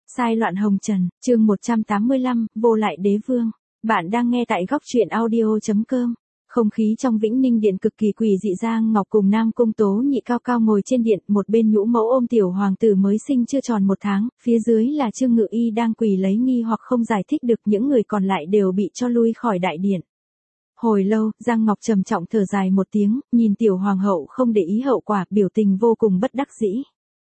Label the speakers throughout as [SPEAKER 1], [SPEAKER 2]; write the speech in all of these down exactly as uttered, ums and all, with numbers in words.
[SPEAKER 1] Sai loạn hồng trần, chương một trăm tám mươi lăm, vô lại đế vương. Bạn đang nghe tại góc truyện audio.com. Không khí trong Vĩnh Ninh Điện cực kỳ quỷ dị. Giang Ngọc cùng Nam Cung Tố Nhị cao cao ngồi trên điện, một bên nhũ mẫu ôm tiểu hoàng tử mới sinh chưa tròn một tháng, phía dưới là Trương Ngự Y đang quỳ lấy nghi hoặc không giải thích được, những người còn lại đều bị cho lui khỏi đại điện. Hồi lâu, Giang Ngọc trầm trọng thở dài một tiếng, nhìn tiểu hoàng hậu không để ý hậu quả, biểu tình vô cùng bất đắc dĩ.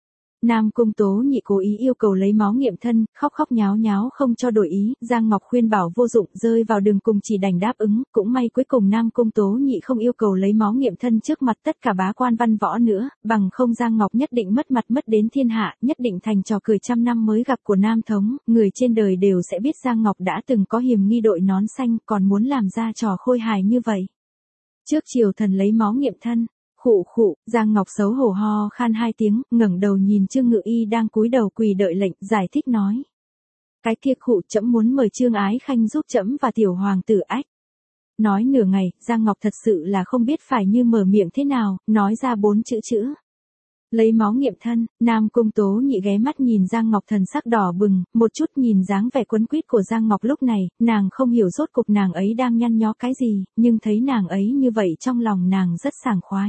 [SPEAKER 1] Nam Cung Tố Nhị cố ý yêu cầu lấy máu nghiệm thân, khóc khóc nháo nháo không cho đổi ý, Giang Ngọc khuyên bảo vô dụng, rơi vào đường cùng chỉ đành đáp ứng, cũng may cuối cùng Nam Cung Tố Nhị không yêu cầu lấy máu nghiệm thân trước mặt tất cả bá quan văn võ nữa, bằng không Giang Ngọc nhất định mất mặt mất đến thiên hạ, nhất định thành trò cười trăm năm mới gặp của Nam Thống, người trên đời đều sẽ biết Giang Ngọc đã từng có hiềm nghi đội nón xanh, còn muốn làm ra trò khôi hài như vậy. Trước triều thần lấy máu nghiệm thân. Khụ khụ, Giang Ngọc xấu hổ ho khan hai tiếng, ngẩng đầu nhìn Trương Ngự Y đang cúi đầu quỳ đợi lệnh, giải thích nói. Cái kia khụ, trẫm muốn mời Trương Ái Khanh giúp trẫm và tiểu hoàng tử ách. Nói nửa ngày, Giang Ngọc thật sự là không biết phải như mở miệng thế nào, nói ra bốn chữ chữ. Lấy máu nghiệm thân, Nam Cung Tố Nhị ghé mắt nhìn Giang Ngọc thần sắc đỏ bừng, một chút nhìn dáng vẻ quấn quýt của Giang Ngọc lúc này, nàng không hiểu rốt cục nàng ấy đang nhăn nhó cái gì, nhưng thấy nàng ấy như vậy trong lòng nàng rất sảng khoái.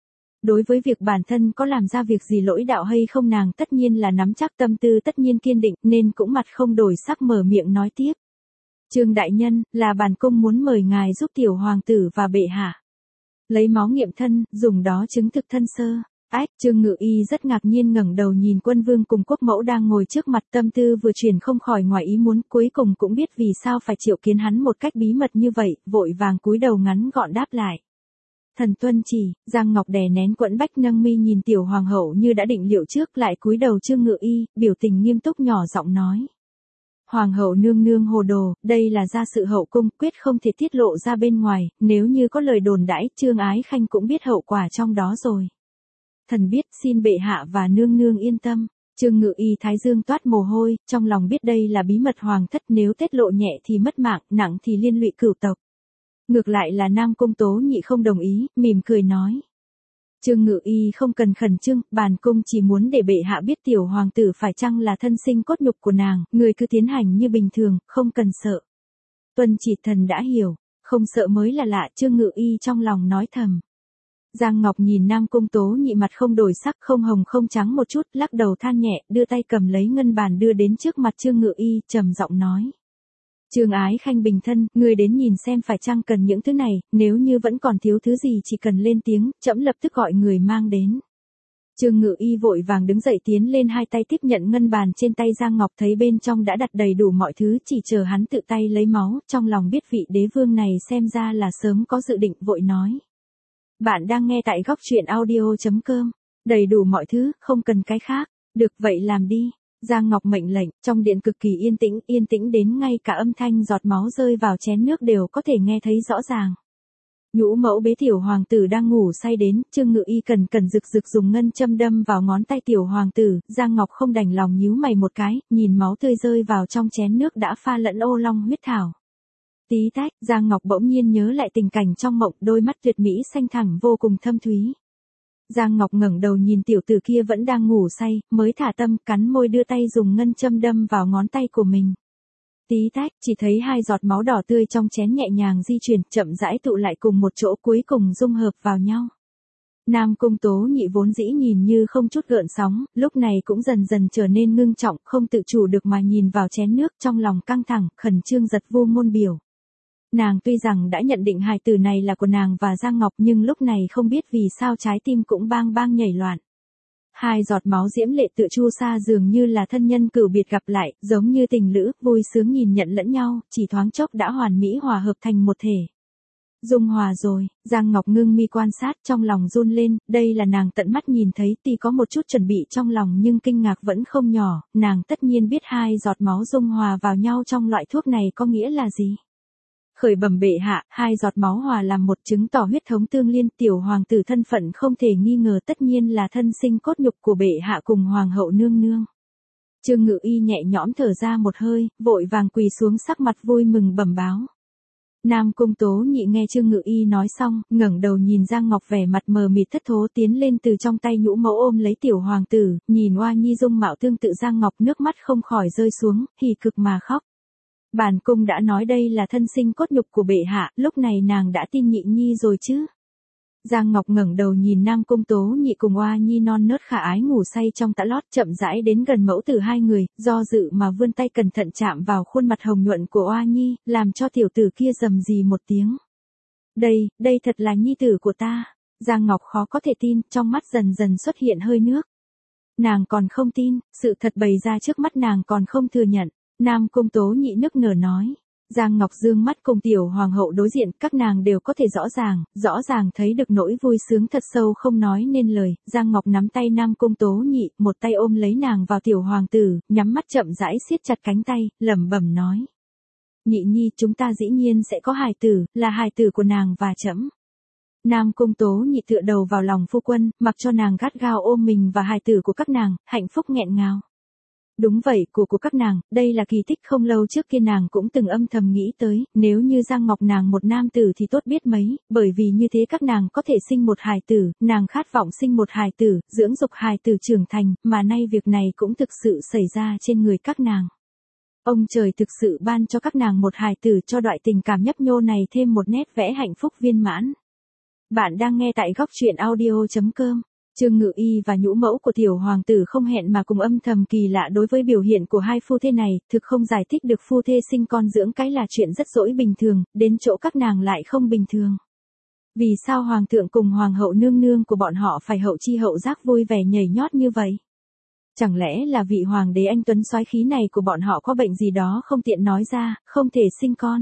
[SPEAKER 1] Đối với việc bản thân có làm ra việc gì lỗi đạo hay không nàng tất nhiên là nắm chắc, tâm tư tất nhiên kiên định, nên cũng mặt không đổi sắc mở miệng nói tiếp. Trương đại nhân, là bản cung muốn mời ngài giúp tiểu hoàng tử và bệ hạ lấy máu nghiệm thân, dùng đó chứng thực thân sơ. Ách, Trương Ngự Y rất ngạc nhiên ngẩng đầu nhìn quân vương cùng quốc mẫu đang ngồi trước mặt, tâm tư vừa chuyển không khỏi ngoài ý muốn, cuối cùng cũng biết vì sao phải triệu kiến hắn một cách bí mật như vậy, vội vàng cúi đầu ngắn gọn đáp lại. Thần tuân chỉ. Giang Ngọc đè nén quẫn bách nâng mi nhìn tiểu hoàng hậu như đã định liệu trước, lại cúi đầu Trương Ngự Y, biểu tình nghiêm túc nhỏ giọng nói. Hoàng hậu nương nương hồ đồ, đây là gia sự hậu cung, quyết không thể tiết lộ ra bên ngoài, nếu như có lời đồn đãi, Trương Ái Khanh cũng biết hậu quả trong đó rồi. Thần biết, xin bệ hạ và nương nương yên tâm. Trương Ngự Y thái dương toát mồ hôi, trong lòng biết đây là bí mật hoàng thất, nếu tiết lộ nhẹ thì mất mạng, nặng thì liên lụy cửu tộc. Ngược lại là Nam Cung Tố Nhị không đồng ý, mỉm cười nói. Trương Ngự Y không cần khẩn trương, bản cung chỉ muốn để bệ hạ biết tiểu hoàng tử phải chăng là thân sinh cốt nhục của nàng, người cứ tiến hành như bình thường, không cần sợ. Tuân chỉ thần đã hiểu, không sợ mới là lạ, Trương Ngự Y trong lòng nói thầm. Giang Ngọc nhìn Nam Cung Tố Nhị mặt không đổi sắc, không hồng không trắng một chút, lắc đầu than nhẹ, đưa tay cầm lấy ngân bàn đưa đến trước mặt Trương Ngự Y, trầm giọng nói. Trương Ái Khanh bình thân, người đến nhìn xem phải chăng cần những thứ này, nếu như vẫn còn thiếu thứ gì chỉ cần lên tiếng, trẫm lập tức gọi người mang đến. Trương Ngự Y vội vàng đứng dậy tiến lên hai tay tiếp nhận ngân bàn trên tay Giang Ngọc, thấy bên trong đã đặt đầy đủ mọi thứ, chỉ chờ hắn tự tay lấy máu, trong lòng biết vị đế vương này xem ra là sớm có dự định, vội nói. Bạn đang nghe tại góc truyện audio.com, đầy đủ mọi thứ, không cần cái khác, được vậy làm đi. Giang Ngọc mệnh lệnh, trong điện cực kỳ yên tĩnh, yên tĩnh đến ngay cả âm thanh giọt máu rơi vào chén nước đều có thể nghe thấy rõ ràng. Nhũ mẫu bế tiểu hoàng tử đang ngủ say đến, Trương Ngự Y cần cần rực rực dùng ngân châm đâm vào ngón tay tiểu hoàng tử, Giang Ngọc không đành lòng nhíu mày một cái, nhìn máu tươi rơi vào trong chén nước đã pha lẫn ô long huyết thảo. Tí tách, Giang Ngọc bỗng nhiên nhớ lại tình cảnh trong mộng, đôi mắt tuyệt mỹ xanh thẳm vô cùng thâm thúy. Giang Ngọc ngẩng đầu nhìn tiểu tử kia vẫn đang ngủ say, mới thả tâm, cắn môi đưa tay dùng ngân châm đâm vào ngón tay của mình. Tí tách, chỉ thấy hai giọt máu đỏ tươi trong chén nhẹ nhàng di chuyển, chậm rãi tụ lại cùng một chỗ, cuối cùng dung hợp vào nhau. Nam Cung Tố Nhị vốn dĩ nhìn như không chút gợn sóng, lúc này cũng dần dần trở nên ngưng trọng, không tự chủ được mà nhìn vào chén nước, trong lòng căng thẳng, khẩn trương giật vô ngôn biểu. Nàng tuy rằng đã nhận định hài tử này là của nàng và Giang Ngọc, nhưng lúc này không biết vì sao trái tim cũng bang bang nhảy loạn. Hai giọt máu diễm lệ tựa chu sa dường như là thân nhân cửu biệt gặp lại, giống như tình lữ, vui sướng nhìn nhận lẫn nhau, chỉ thoáng chốc đã hoàn mỹ hòa hợp thành một thể. Dung hòa rồi, Giang Ngọc ngưng mi quan sát, trong lòng run lên, đây là nàng tận mắt nhìn thấy, tuy có một chút chuẩn bị trong lòng nhưng kinh ngạc vẫn không nhỏ, nàng tất nhiên biết hai giọt máu dung hòa vào nhau trong loại thuốc này có nghĩa là gì. Khởi bẩm bệ hạ, hai giọt máu hòa làm một, chứng tỏ huyết thống tương liên, tiểu hoàng tử thân phận không thể nghi ngờ, tất nhiên là thân sinh cốt nhục của bệ hạ cùng hoàng hậu nương nương. Trương Ngự Y nhẹ nhõm thở ra một hơi, vội vàng quỳ xuống sắc mặt vui mừng bẩm báo. Nam Cung Tố Nhị nghe Trương Ngự Y nói xong, ngẩng đầu nhìn Giang Ngọc vẻ mặt mờ mịt thất thố tiến lên từ trong tay nhũ mẫu ôm lấy tiểu hoàng tử, nhìn Oa Nhi dung mạo tương tự Giang Ngọc nước mắt không khỏi rơi xuống, hỉ cực mà khóc. Bản cung đã nói đây là thân sinh cốt nhục của bệ hạ, lúc này nàng đã tin Nhị Nhi rồi chứ. Giang Ngọc ngẩng đầu nhìn Nam Cung Tố Nhị cùng Oa Nhi non nớt khả ái ngủ say trong tã lót, chậm rãi đến gần mẫu tử hai người, do dự mà vươn tay cẩn thận chạm vào khuôn mặt hồng nhuận của Oa Nhi, làm cho tiểu tử kia rầm rì một tiếng. Đây, đây thật là nhi tử của ta. Giang Ngọc khó có thể tin, trong mắt dần dần xuất hiện hơi nước. Nàng còn không tin, sự thật bày ra trước mắt nàng còn không thừa nhận. Nam Cung Tố Nhị nức nở nói. Giang Ngọc dương mắt cùng tiểu hoàng hậu đối diện, các nàng đều có thể rõ ràng, rõ ràng thấy được nỗi vui sướng thật sâu không nói nên lời. Giang Ngọc nắm tay Nam Cung Tố Nhị, một tay ôm lấy nàng vào tiểu hoàng tử, nhắm mắt chậm rãi siết chặt cánh tay, lẩm bẩm nói. Nhị Nhi, chúng ta dĩ nhiên sẽ có hài tử, là hài tử của nàng và trẫm. Nam Cung Tố Nhị tựa đầu vào lòng phu quân, mặc cho nàng gắt gao ôm mình và hài tử của các nàng, hạnh phúc nghẹn ngào. Đúng vậy, của của các nàng, đây là kỳ tích không lâu trước kia nàng cũng từng âm thầm nghĩ tới, nếu như Giang Ngọc nàng một nam tử thì tốt biết mấy, bởi vì như thế các nàng có thể sinh một hài tử, nàng khát vọng sinh một hài tử, dưỡng dục hài tử trưởng thành, mà nay việc này cũng thực sự xảy ra trên người các nàng. Ông trời thực sự ban cho các nàng một hài tử, cho đoạn tình cảm nhấp nhô này thêm một nét vẽ hạnh phúc viên mãn. Bạn đang nghe tại góc truyện audio chấm com. Trương Ngự Y và nhũ mẫu của tiểu hoàng tử không hẹn mà cùng âm thầm kỳ lạ đối với biểu hiện của hai phu thê này, thực không giải thích được phu thê sinh con dưỡng cái là chuyện rất dỗi bình thường, đến chỗ các nàng lại không bình thường. Vì sao hoàng thượng cùng hoàng hậu nương nương của bọn họ phải hậu chi hậu giác vui vẻ nhảy nhót như vậy? Chẳng lẽ là vị hoàng đế anh tuấn soái khí này của bọn họ có bệnh gì đó không tiện nói ra, không thể sinh con?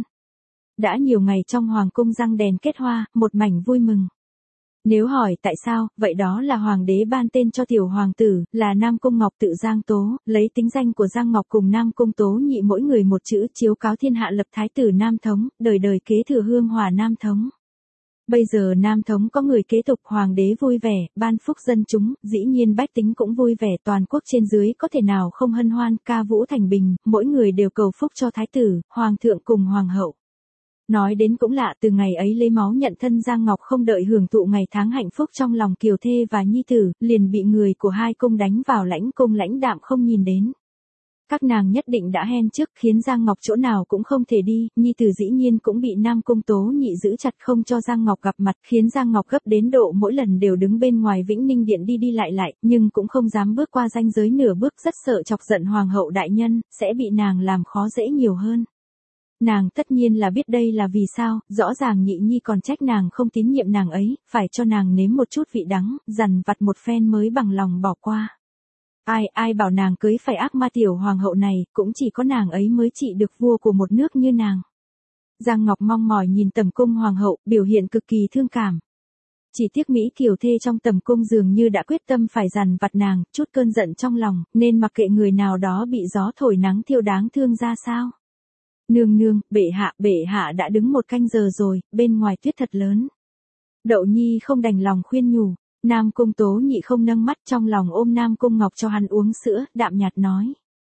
[SPEAKER 1] Đã nhiều ngày trong hoàng cung răng đèn kết hoa, một mảnh vui mừng. Nếu hỏi tại sao, vậy đó là hoàng đế ban tên cho tiểu hoàng tử, là Nam Cung Ngọc tự Giang Tố, lấy tính danh của Giang Ngọc cùng Nam Cung Tố Nhị mỗi người một chữ, chiếu cáo thiên hạ lập thái tử Nam Thống, đời đời kế thừa hương hòa Nam Thống. Bây giờ Nam Thống có người kế tục, hoàng đế vui vẻ, ban phúc dân chúng, dĩ nhiên bách tính cũng vui vẻ, toàn quốc trên dưới có thể nào không hân hoan, ca vũ thành bình, mỗi người đều cầu phúc cho thái tử, hoàng thượng cùng hoàng hậu. Nói đến cũng lạ, từ ngày ấy lấy máu nhận thân Giang Ngọc không đợi hưởng thụ ngày tháng hạnh phúc trong lòng kiều thê và nhi tử, liền bị người của hai cung đánh vào lãnh cung lãnh đạm không nhìn đến. Các nàng nhất định đã hen trước, khiến Giang Ngọc chỗ nào cũng không thể đi, nhi tử dĩ nhiên cũng bị Nam Cung Tố Nhị giữ chặt không cho Giang Ngọc gặp mặt, khiến Giang Ngọc gấp đến độ mỗi lần đều đứng bên ngoài Vĩnh Ninh Điện đi đi lại lại, nhưng cũng không dám bước qua ranh giới nửa bước, rất sợ chọc giận hoàng hậu đại nhân, sẽ bị nàng làm khó dễ nhiều hơn. Nàng tất nhiên là biết đây là vì sao, rõ ràng Nhị Nhi còn trách nàng không tín nhiệm nàng ấy, phải cho nàng nếm một chút vị đắng, dằn vặt một phen mới bằng lòng bỏ qua. Ai, ai bảo nàng cưới phải ác ma tiểu hoàng hậu này, cũng chỉ có nàng ấy mới trị được vua của một nước như nàng. Giang Ngọc mong mỏi nhìn tầm cung hoàng hậu, biểu hiện cực kỳ thương cảm. Chỉ tiếc Mỹ kiều thê trong tầm cung dường như đã quyết tâm phải dằn vặt nàng, chút cơn giận trong lòng, nên mặc kệ người nào đó bị gió thổi nắng thiêu đáng thương ra sao. Nương nương, bệ hạ, bệ hạ đã đứng một canh giờ rồi, bên ngoài tuyết thật lớn. Đậu Nhi không đành lòng khuyên nhủ, Nam Cung Tố Nhị không nâng mắt trong lòng ôm Nam Cung Ngọc cho hắn uống sữa, đạm nhạt nói.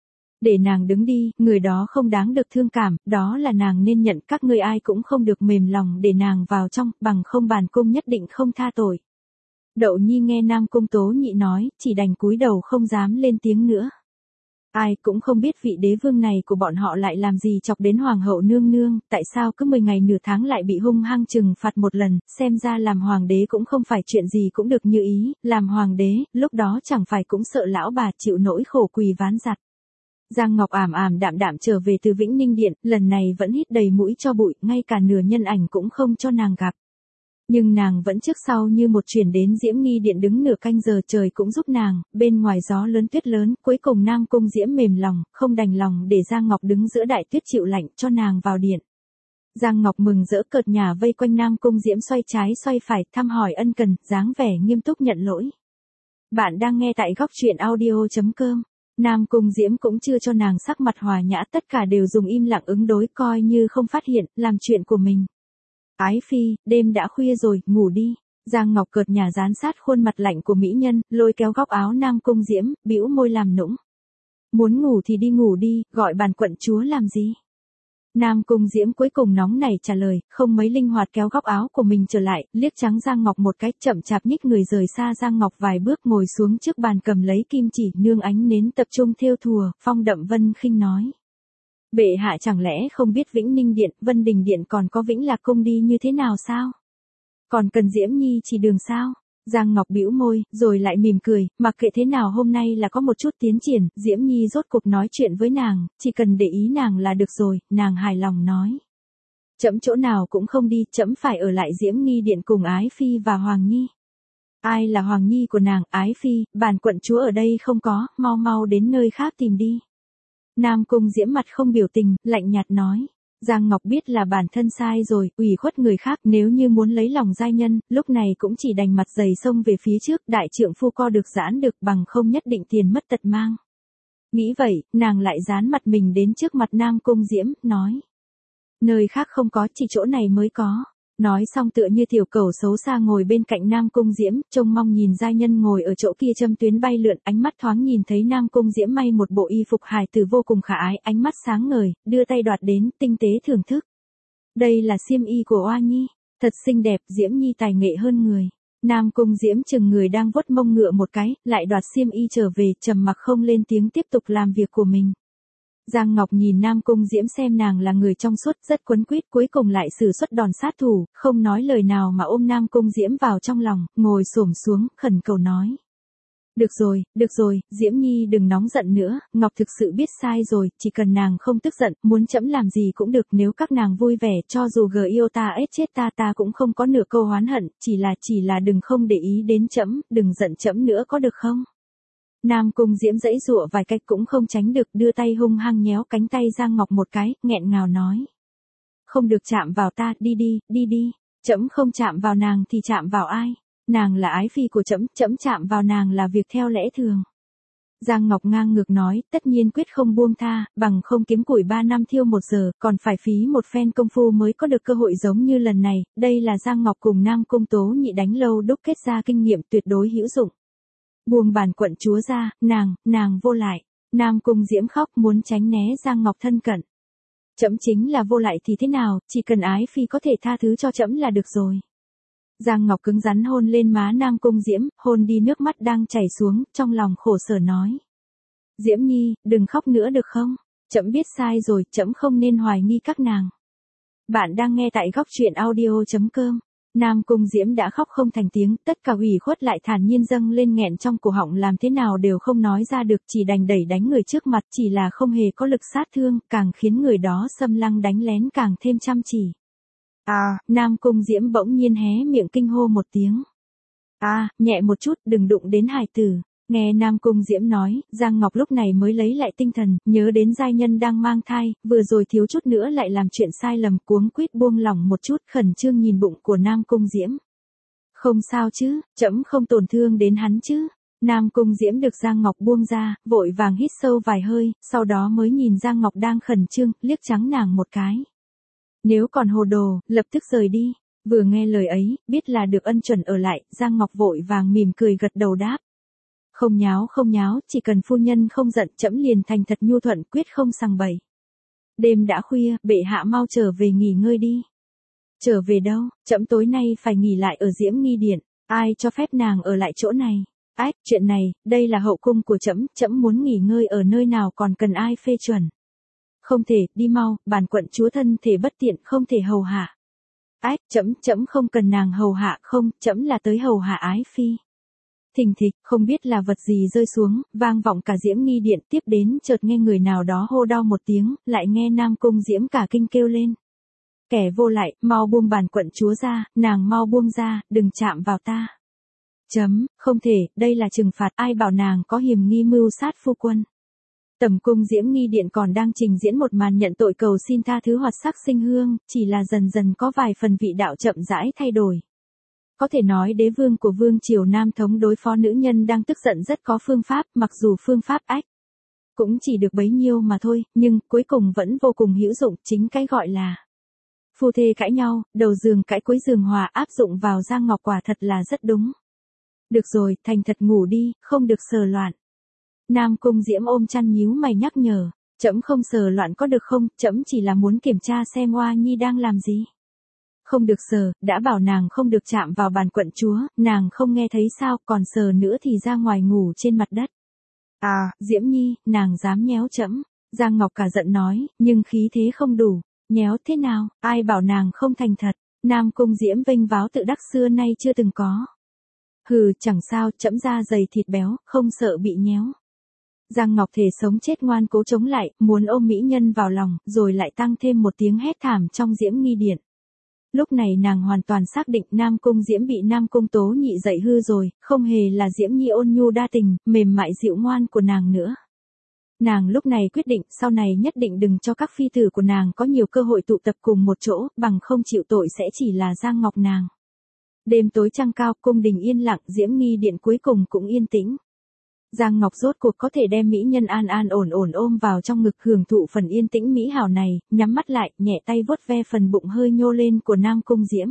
[SPEAKER 1] Để nàng đứng đi, người đó không đáng được thương cảm, đó là nàng nên nhận, các ngươi ai cũng không được mềm lòng để nàng vào trong, bằng không bản cung nhất định không tha tội. Đậu Nhi nghe Nam Cung Tố Nhị nói, chỉ đành cúi đầu không dám lên tiếng nữa. Ai cũng không biết vị đế vương này của bọn họ lại làm gì chọc đến hoàng hậu nương nương, tại sao cứ mười ngày nửa tháng lại bị hung hăng trừng phạt một lần, xem ra làm hoàng đế cũng không phải chuyện gì cũng được như ý, làm hoàng đế, lúc đó chẳng phải cũng sợ lão bà chịu nỗi khổ quỳ ván giặt. Giang Ngọc ảm ảm đạm đạm trở về từ Vĩnh Ninh Điện, lần này vẫn hít đầy mũi cho bụi, ngay cả nửa nhân ảnh cũng không cho nàng gặp. Nhưng nàng vẫn trước sau như một chuyển đến Diễm Nghi Điện đứng nửa canh giờ, trời cũng giúp nàng, bên ngoài gió lớn tuyết lớn, cuối cùng Nam Cung Diễm mềm lòng, không đành lòng để Giang Ngọc đứng giữa đại tuyết chịu lạnh cho nàng vào điện. Giang Ngọc mừng rỡ cợt nhả vây quanh Nam Cung Diễm xoay trái xoay phải, thăm hỏi ân cần, dáng vẻ nghiêm túc nhận lỗi. Bạn đang nghe tại góc truyện audio chấm com. Nam Cung Diễm cũng chưa cho nàng sắc mặt hòa nhã, tất cả đều dùng im lặng ứng đối, coi như không phát hiện, làm chuyện của mình. Ái phi, đêm đã khuya rồi, ngủ đi. Giang Ngọc cợt nhả dán sát khuôn mặt lạnh của mỹ nhân, lôi kéo góc áo Nam Cung Diễm, bĩu môi làm nũng. Muốn ngủ thì đi ngủ đi, gọi bản quận chúa làm gì? Nam Cung Diễm cuối cùng nóng nảy trả lời, không mấy linh hoạt kéo góc áo của mình trở lại, liếc trắng Giang Ngọc một cái, chậm chạp nhích người rời xa Giang Ngọc vài bước, ngồi xuống trước bàn cầm lấy kim chỉ, nương ánh nến tập trung thêu thùa, phong đậm vân khinh nói. Bệ hạ chẳng lẽ không biết Vĩnh Ninh Điện, Vân Đình Điện còn có Vĩnh Lạc Cung đi như thế nào sao? Còn cần Diễm Nhi chỉ đường sao? Giang Ngọc bĩu môi, rồi lại mỉm cười, mặc kệ thế nào hôm nay là có một chút tiến triển, Diễm Nhi rốt cuộc nói chuyện với nàng, chỉ cần để ý nàng là được rồi, nàng hài lòng nói. Trẫm chỗ nào cũng không đi, trẫm phải ở lại Diễm Nghi Điện cùng Ái Phi và Hoàng Nhi. Ai là Hoàng Nhi của nàng, Ái Phi, bản quận chúa ở đây không có, mau mau đến nơi khác tìm đi. Nam Cung Diễm mặt không biểu tình, lạnh nhạt nói. Giang Ngọc biết là bản thân sai rồi, ủy khuất người khác, nếu như muốn lấy lòng giai nhân, lúc này cũng chỉ đành mặt dày xông về phía trước, đại trượng phu co được giãn được bằng không nhất định tiền mất tật mang. Nghĩ vậy, nàng lại dán mặt mình đến trước mặt Nam Cung Diễm, nói. Nơi khác không có, chỉ chỗ này mới có. Nói xong tựa như tiểu cẩu xấu xa ngồi bên cạnh Nam Cung Diễm, trông mong nhìn giai nhân ngồi ở chỗ kia châm tuyến bay lượn, ánh mắt thoáng nhìn thấy Nam Cung Diễm may một bộ y phục hài tử vô cùng khả ái, ánh mắt sáng ngời, đưa tay đoạt đến, tinh tế thưởng thức. Đây là xiêm y của Oa Nhi, thật xinh đẹp, Diễm Nhi tài nghệ hơn người. Nam Cung Diễm chừng người đang vuốt mông ngựa một cái, lại đoạt xiêm y trở về, trầm mặc không lên tiếng tiếp tục làm việc của mình. Giang Ngọc nhìn Nam Cung Diễm xem nàng là người trong suốt, rất quấn quýt, cuối cùng lại sử xuất đòn sát thủ, không nói lời nào mà ôm Nam Cung Diễm vào trong lòng, ngồi xổm xuống, khẩn cầu nói. Được rồi, được rồi, Diễm Nhi đừng nóng giận nữa, Ngọc thực sự biết sai rồi, chỉ cần nàng không tức giận, muốn trẫm làm gì cũng được, nếu các nàng vui vẻ, cho dù gờ yêu ta ết chết ta ta cũng không có nửa câu oán hận, chỉ là chỉ là đừng không để ý đến trẫm, đừng giận trẫm nữa có được không? Nam Cung Diễm dãy dụa vài cách cũng không tránh được, đưa tay hung hăng nhéo cánh tay Giang Ngọc một cái, nghẹn ngào nói. Không được chạm vào ta, đi đi, đi đi, trẫm không chạm vào nàng thì chạm vào ai? Nàng là ái phi của trẫm, trẫm chạm vào nàng là việc theo lẽ thường. Giang Ngọc ngang ngược nói, tất nhiên quyết không buông tha, bằng không kiếm củi ba năm thiêu một giờ, còn phải phí một phen công phu mới có được cơ hội giống như lần này, đây là Giang Ngọc cùng Nam Cung Tố Nhị đánh lâu đúc kết ra kinh nghiệm tuyệt đối hữu dụng. Buông bản quận chúa ra, nàng, nàng vô lại. Nam Cung Diễm khóc muốn tránh né Giang Ngọc thân cận. Trẫm chính là vô lại thì thế nào, chỉ cần ái phi có thể tha thứ cho trẫm là được rồi. Giang Ngọc cứng rắn hôn lên má Nam Cung Diễm, hôn đi nước mắt đang chảy xuống, trong lòng khổ sở nói. Diễm Nhi, đừng khóc nữa được không? Trẫm biết sai rồi, trẫm không nên hoài nghi các nàng. Bạn đang nghe tại góc truyện audio chấm com. Nam Cung Diễm đã khóc không thành tiếng, tất cả ủy khuất lại thản nhiên dâng lên nghẹn trong cổ họng làm thế nào đều không nói ra được, chỉ đành đẩy đánh người trước mặt, chỉ là không hề có lực sát thương, càng khiến người đó xâm lăng đánh lén càng thêm chăm chỉ. À, Nam Cung Diễm bỗng nhiên hé miệng kinh hô một tiếng. À, nhẹ một chút, đừng đụng đến hài tử. Nghe Nam Cung Diễm nói, Giang Ngọc lúc này mới lấy lại tinh thần, nhớ đến giai nhân đang mang thai, vừa rồi thiếu chút nữa lại làm chuyện sai lầm, cuống quýt buông lỏng một chút, khẩn trương nhìn bụng của Nam Cung Diễm. Không sao chứ, trẫm không tổn thương đến hắn chứ. Nam Cung Diễm được Giang Ngọc buông ra, vội vàng hít sâu vài hơi, sau đó mới nhìn Giang Ngọc đang khẩn trương, liếc trắng nàng một cái. Nếu còn hồ đồ, lập tức rời đi. Vừa nghe lời ấy, biết là được ân chuẩn ở lại, Giang Ngọc vội vàng mỉm cười gật đầu đáp. Không nháo không nháo, chỉ cần phu nhân không giận, trẫm liền thành thật nhu thuận, quyết không sằng bậy. Đêm đã khuya, bệ hạ mau trở về nghỉ ngơi đi. Trở về đâu, trẫm tối nay phải nghỉ lại ở Diễm Nghi Điện, ai cho phép nàng ở lại chỗ này? Ách, chuyện này, đây là hậu cung của trẫm, trẫm muốn nghỉ ngơi ở nơi nào còn cần ai phê chuẩn. Không thể, đi mau, bản quận chúa thân thể bất tiện, không thể hầu hạ. Ách, trẫm, trẫm không cần nàng hầu hạ, không, trẫm là tới hầu hạ ái phi. Thình thịch, không biết là vật gì rơi xuống, vang vọng cả Diễm Nghi Điện, tiếp đến chợt nghe người nào đó hô đau một tiếng, lại nghe Nam Cung Diễm cả kinh kêu lên. Kẻ vô lại, mau buông bản quận chúa ra, nàng mau buông ra, đừng chạm vào ta. Chấm, không thể, đây là trừng phạt, ai bảo nàng có hiềm nghi mưu sát phu quân. Tẩm cung Diễm Nghi Điện còn đang trình diễn một màn nhận tội cầu xin tha thứ hoạt sắc sinh hương, chỉ là dần dần có vài phần vị đạo chậm rãi thay đổi. Có thể nói đế vương của vương triều Nam Thống đối phó nữ nhân đang tức giận rất có phương pháp, mặc dù phương pháp ách cũng chỉ được bấy nhiêu mà thôi, nhưng cuối cùng vẫn vô cùng hữu dụng, chính cái gọi là phu thê cãi nhau, đầu giường cãi cuối giường hòa, áp dụng vào Giang Ngọc quả thật là rất đúng. Được rồi, thành thật ngủ đi, không được sờ loạn. Nam Cung Diễm ôm chăn nhíu mày nhắc nhở. Trẫm không sờ loạn có được không, trẫm chỉ là muốn kiểm tra xem Oa Nhi đang làm gì. Không được sờ, đã bảo nàng không được chạm vào bàn quận chúa, nàng không nghe thấy sao, còn sờ nữa thì ra ngoài ngủ trên mặt đất. À, Diễm Nhi, nàng dám nhéo trẫm. Giang Ngọc cả giận nói, nhưng khí thế không đủ. Nhéo thế nào, ai bảo nàng không thành thật. Nam Cung Diễm vênh váo tự đắc xưa nay chưa từng có. Hừ, chẳng sao, trẫm da dày thịt béo, không sợ bị nhéo. Giang Ngọc thề sống chết ngoan cố chống lại, muốn ôm mỹ nhân vào lòng, rồi lại tăng thêm một tiếng hét thảm trong Diễm Nghi Điện. Lúc này nàng hoàn toàn xác định Nam Cung Diễm bị Nam Cung Tố Nhị dạy hư rồi, không hề là Diễm Nhi ôn nhu đa tình, mềm mại dịu ngoan của nàng nữa. Nàng lúc này quyết định sau này nhất định đừng cho các phi tử của nàng có nhiều cơ hội tụ tập cùng một chỗ, bằng không chịu tội sẽ chỉ là Giang Ngọc nàng. Đêm tối trăng cao, cung đình yên lặng, Diễm Nghi Điện cuối cùng cũng yên tĩnh. Giang Ngọc rốt cuộc có thể đem mỹ nhân an an ổn ổn ôm vào trong ngực hưởng thụ phần yên tĩnh mỹ hảo này, nhắm mắt lại, nhẹ tay vuốt ve phần bụng hơi nhô lên của Nam Cung Diễm.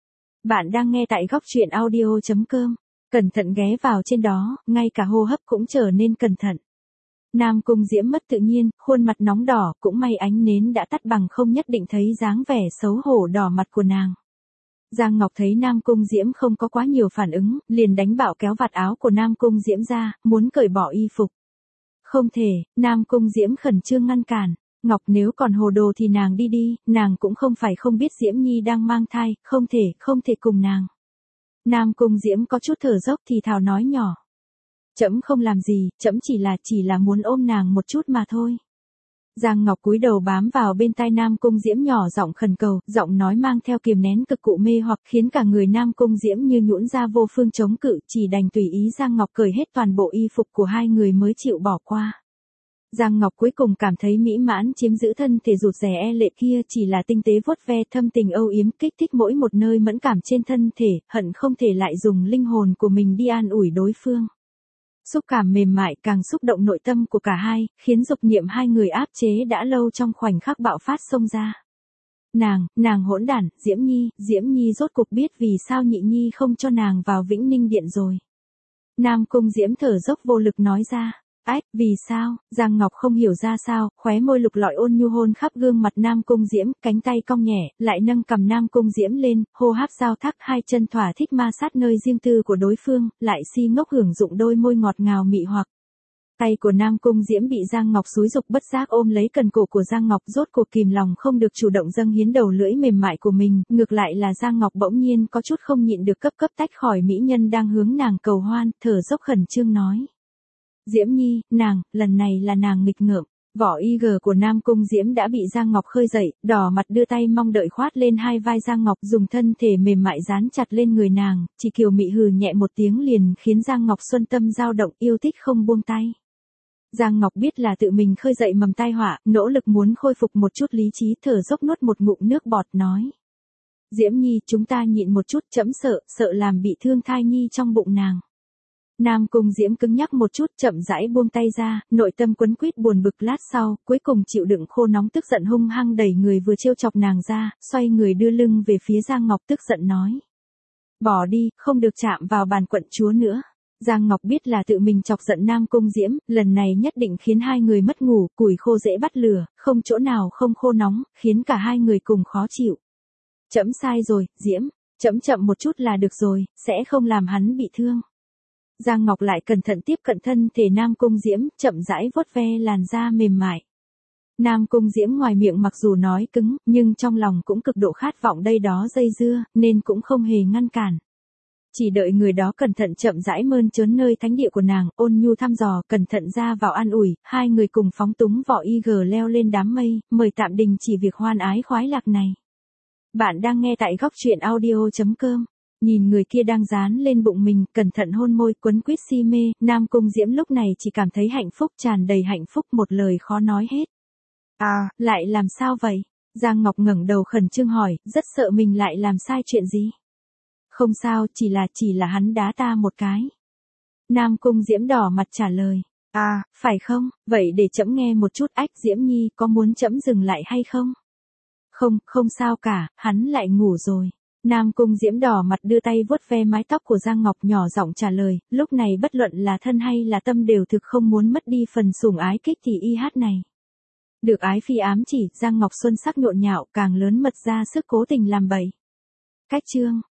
[SPEAKER 1] Bạn đang nghe tại góc truyện audio chấm com. Cẩn thận ghé vào trên đó, ngay cả hô hấp cũng trở nên cẩn thận. Nam Cung Diễm mất tự nhiên, khuôn mặt nóng đỏ, cũng may ánh nến đã tắt bằng không nhất định thấy dáng vẻ xấu hổ đỏ mặt của nàng. Giang Ngọc thấy Nam Cung Diễm không có quá nhiều phản ứng, liền đánh bạo kéo vạt áo của Nam Cung Diễm ra, muốn cởi bỏ y phục. Không thể, Nam Cung Diễm khẩn trương ngăn cản. Ngọc nếu còn hồ đồ thì nàng đi đi, nàng cũng không phải không biết Diễm Nhi đang mang thai, không thể, không thể cùng nàng. Nam Cung Diễm có chút thở dốc thì thào nói nhỏ. Trẫm không làm gì, trẫm chỉ là, chỉ là muốn ôm nàng một chút mà thôi. Giang Ngọc cúi đầu bám vào bên tai Nam Cung Diễm nhỏ giọng khẩn cầu, giọng nói mang theo kiềm nén cực cụ mê hoặc khiến cả người Nam Cung Diễm như nhũn ra vô phương chống cự, chỉ đành tùy ý Giang Ngọc cởi hết toàn bộ y phục của hai người mới chịu bỏ qua. Giang Ngọc cuối cùng cảm thấy mỹ mãn chiếm giữ thân thể rụt rè e lệ kia chỉ là tinh tế vuốt ve thâm tình âu yếm kích thích mỗi một nơi mẫn cảm trên thân thể, hận không thể lại dùng linh hồn của mình đi an ủi đối phương. Xúc cảm mềm mại càng xúc động nội tâm của cả hai, khiến dục niệm hai người áp chế đã lâu trong khoảnh khắc bạo phát xông ra. Nàng, nàng hỗn đản, Diễm Nhi, Diễm Nhi rốt cuộc biết vì sao Nhị Nhi không cho nàng vào Vĩnh Ninh Điện rồi. Nam Cung Diễm thở dốc vô lực nói ra. Ách, vì sao? Giang Ngọc không hiểu ra sao, khóe môi lục lọi ôn nhu hôn khắp gương mặt Nam Cung Diễm, cánh tay cong nhẹ, lại nâng cầm Nam Cung Diễm lên, hô hấp giao thác hai chân thỏa thích ma sát nơi riêng tư của đối phương, lại si ngốc hưởng dụng đôi môi ngọt ngào mị hoặc. Tay của Nam Cung Diễm bị Giang Ngọc xúi dục bất giác ôm lấy cần cổ của Giang Ngọc, rốt cuộc kìm lòng không được chủ động dâng hiến đầu lưỡi mềm mại của mình, ngược lại là Giang Ngọc bỗng nhiên có chút không nhịn được cấp cấp tách khỏi mỹ nhân đang hướng nàng cầu hoan, thở dốc khẩn trương nói. Diễm Nhi, nàng, lần này là nàng nghịch ngợm. Vỏ y gờ của Nam Cung Diễm đã bị Giang Ngọc khơi dậy, đỏ mặt đưa tay mong đợi khoát lên hai vai Giang Ngọc, dùng thân thể mềm mại dán chặt lên người nàng, chỉ kiều mị hừ nhẹ một tiếng liền khiến Giang Ngọc xuân tâm dao động, yêu thích không buông tay. Giang Ngọc biết là tự mình khơi dậy mầm tai họa, nỗ lực muốn khôi phục một chút lý trí, thở dốc nuốt một ngụm nước bọt nói. Diễm Nhi, chúng ta nhịn một chút, trẫm sợ, sợ làm bị thương thai nhi trong bụng nàng. Nam Cung Diễm cứng nhắc một chút, chậm rãi buông tay ra, nội tâm quấn quýt buồn bực lát sau, cuối cùng chịu đựng khô nóng tức giận hung hăng đẩy người vừa trêu chọc nàng ra, xoay người đưa lưng về phía Giang Ngọc tức giận nói. Bỏ đi, không được chạm vào bàn quận chúa nữa. Giang Ngọc biết là tự mình chọc giận Nam Cung Diễm, lần này nhất định khiến hai người mất ngủ, củi khô dễ bắt lửa, không chỗ nào không khô nóng, khiến cả hai người cùng khó chịu. Trẫm sai rồi, Diễm, trẫm chậm một chút là được rồi, sẽ không làm hắn bị thương. Giang Ngọc lại cẩn thận tiếp cận thân thể Nam Cung Diễm, chậm rãi vuốt ve làn da mềm mại. Nam Cung Diễm ngoài miệng mặc dù nói cứng, nhưng trong lòng cũng cực độ khát vọng đây đó dây dưa, nên cũng không hề ngăn cản. Chỉ đợi người đó cẩn thận chậm rãi mơn trớn nơi thánh địa của nàng, ôn nhu thăm dò, cẩn thận ra vào an ủi, hai người cùng phóng túng vỏ y gờ leo lên đám mây, mời tạm đình chỉ việc hoan ái khoái lạc này. Bạn đang nghe tại góc truyện audio chấm com. Nhìn người kia đang dán lên bụng mình, cẩn thận hôn môi, quấn quýt si mê, Nam Cung Diễm lúc này chỉ cảm thấy hạnh phúc, tràn đầy hạnh phúc, một lời khó nói hết. À, lại làm sao vậy? Giang Ngọc ngẩng đầu khẩn trương hỏi, rất sợ mình lại làm sai chuyện gì. Không sao, chỉ là, chỉ là hắn đá ta một cái. Nam Cung Diễm đỏ mặt trả lời. À, phải không, vậy để trẫm nghe một chút, ách Diễm Nhi, có muốn trẫm dừng lại hay không? Không, không sao cả, hắn lại ngủ rồi. Nam Cung Diễm đỏ mặt đưa tay vuốt ve mái tóc của Giang Ngọc nhỏ giọng trả lời, lúc này bất luận là thân hay là tâm đều thực không muốn mất đi phần sủng ái kích thì y hát này. Được ái phi ám chỉ, Giang Ngọc Xuân sắc nhộn nhạo, càng lớn mật ra sức cố tình làm bậy. Cách chương